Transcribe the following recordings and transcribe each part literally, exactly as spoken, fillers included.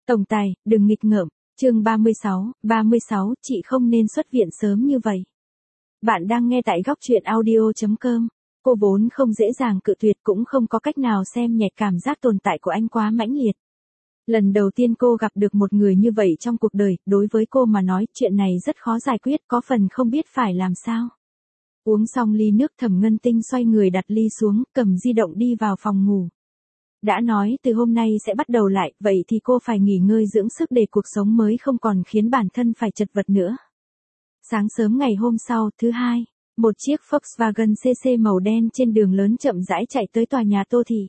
Tổng tài, đừng nghịch ngợm. Chương ba mươi sáu, ba mươi sáu, chị không nên xuất viện sớm như vậy. Bạn đang nghe tại góc truyện audio chấm com. Cô vốn không dễ dàng cự tuyệt, cũng không có cách nào xem nhẹ cảm giác tồn tại của anh quá mãnh liệt. Lần đầu tiên cô gặp được một người như vậy trong cuộc đời, đối với cô mà nói chuyện này rất khó giải quyết, có phần không biết phải làm sao. Uống xong ly nước, Thẩm Ngân Tinh xoay người đặt ly xuống, cầm di động đi vào phòng ngủ. Đã nói từ hôm nay sẽ bắt đầu lại, vậy thì cô phải nghỉ ngơi dưỡng sức để cuộc sống mới không còn khiến bản thân phải chật vật nữa. Sáng sớm ngày hôm sau, thứ hai, một chiếc Volkswagen xê xê màu đen trên đường lớn chậm rãi chạy tới tòa nhà Tô Thị.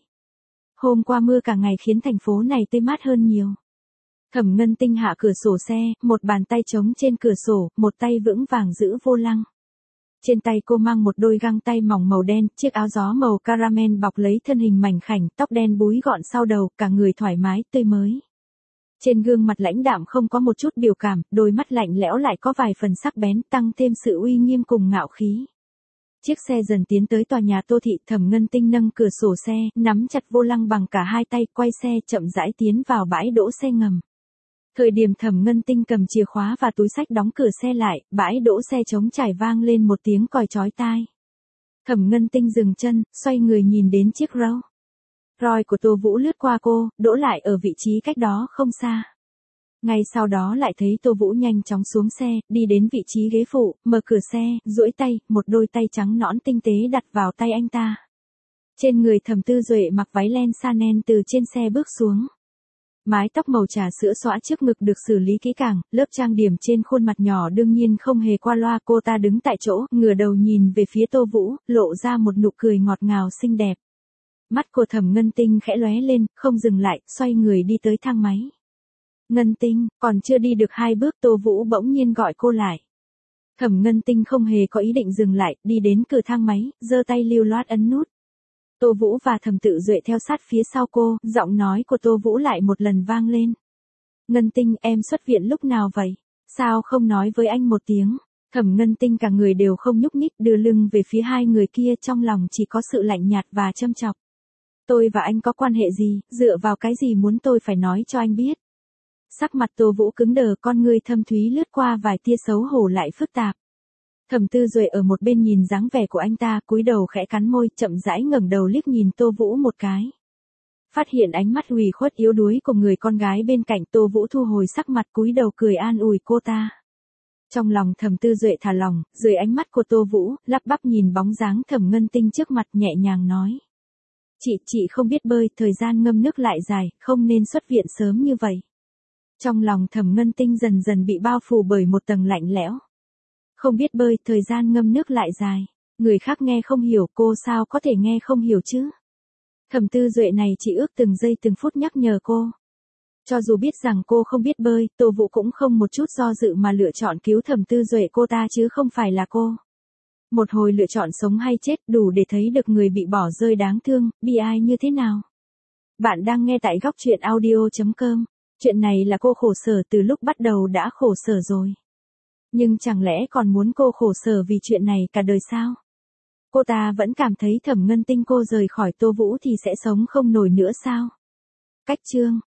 Hôm qua mưa cả ngày khiến thành phố này tươi mát hơn nhiều. Thẩm Ngân Tinh hạ cửa sổ xe, một bàn tay trống trên cửa sổ, một tay vững vàng giữ vô lăng. Trên tay cô mang một đôi găng tay mỏng màu đen, chiếc áo gió màu caramel bọc lấy thân hình mảnh khảnh, tóc đen búi gọn sau đầu, cả người thoải mái, tươi mới. Trên gương mặt lãnh đạm không có một chút biểu cảm, đôi mắt lạnh lẽo lại có vài phần sắc bén, tăng thêm sự uy nghiêm cùng ngạo khí. Chiếc xe dần tiến tới tòa nhà Tô Thị, Thẩm Ngân Tinh nâng cửa sổ xe, nắm chặt vô lăng bằng cả hai tay, quay xe chậm rãi tiến vào bãi đỗ xe ngầm. Thời điểm Thẩm Ngân Tinh cầm chìa khóa và túi xách đóng cửa xe lại, bãi đỗ xe trống trải vang lên một tiếng còi chói tai. Thẩm Ngân Tinh dừng chân, xoay người nhìn đến chiếc Rolls Royce của Tô Vũ lướt qua cô, đỗ lại ở vị trí cách đó không xa. Ngay sau đó lại thấy Tô Vũ nhanh chóng xuống xe, đi đến vị trí ghế phụ, mở cửa xe, duỗi tay, một đôi tay trắng nõn tinh tế đặt vào tay anh ta. Trên người Thẩm Tư Duệ mặc váy len Chanel từ trên xe bước xuống. Mái tóc màu trà sữa xõa trước ngực được xử lý kỹ càng, lớp trang điểm trên khuôn mặt nhỏ đương nhiên không hề qua loa. Cô ta đứng tại chỗ, ngửa đầu nhìn về phía Tô Vũ, lộ ra một nụ cười ngọt ngào xinh đẹp. Mắt của Thẩm Ngân Tinh khẽ lóe lên, không dừng lại, xoay người đi tới thang máy. Ngân Tinh, còn chưa đi được hai bước Tô Vũ bỗng nhiên gọi cô lại. Thẩm Ngân Tinh không hề có ý định dừng lại, đi đến cửa thang máy, giơ tay lưu loát ấn nút. Tô Vũ và Thẩm Tự Duệ theo sát phía sau cô, giọng nói của Tô Vũ lại một lần vang lên. Ngân Tinh, em xuất viện lúc nào vậy? Sao không nói với anh một tiếng? Thẩm Ngân Tinh cả người đều không nhúc nhích, đưa lưng về phía hai người kia, trong lòng chỉ có sự lạnh nhạt và châm chọc. Tôi và anh có quan hệ gì, dựa vào cái gì muốn tôi phải nói cho anh biết? Sắc mặt Tô Vũ cứng đờ, con ngươi thâm thúy lướt qua vài tia xấu hổ lại phức tạp. Thẩm Tư Duệ ở một bên nhìn dáng vẻ của anh ta, cúi đầu khẽ cắn môi, chậm rãi ngẩng đầu liếc nhìn Tô Vũ một cái. Phát hiện ánh mắt ủy khuất yếu đuối của người con gái bên cạnh, Tô Vũ thu hồi sắc mặt, cúi đầu cười an ủi cô ta. Trong lòng Thẩm Tư Duệ thả lỏng, dưới ánh mắt của Tô Vũ, lắp bắp nhìn bóng dáng Thẩm Ngân Tinh trước mặt, nhẹ nhàng nói. Chị, chị không biết bơi, thời gian ngâm nước lại dài, không nên xuất viện sớm như vậy. Trong lòng Thẩm Ngân Tinh dần dần bị bao phủ bởi một tầng lạnh lẽo. Không biết bơi, thời gian ngâm nước lại dài. Người khác nghe không hiểu, cô sao có thể nghe không hiểu chứ? Thẩm Tư Duệ này chỉ ước từng giây từng phút nhắc nhở cô. Cho dù biết rằng cô không biết bơi, Tô Vũ cũng không một chút do dự mà lựa chọn cứu Thẩm Tư Duệ cô ta chứ không phải là cô. Một hồi lựa chọn sống hay chết đủ để thấy được người bị bỏ rơi đáng thương, bi ai như thế nào. Bạn đang nghe tại góc truyện audio chấm com. Chuyện này là cô khổ sở từ lúc bắt đầu đã khổ sở rồi. Nhưng chẳng lẽ còn muốn cô khổ sở vì chuyện này cả đời sao? Cô ta vẫn cảm thấy Thẩm Ngân Tinh cô rời khỏi Tô Vũ thì sẽ sống không nổi nữa sao? Cách chương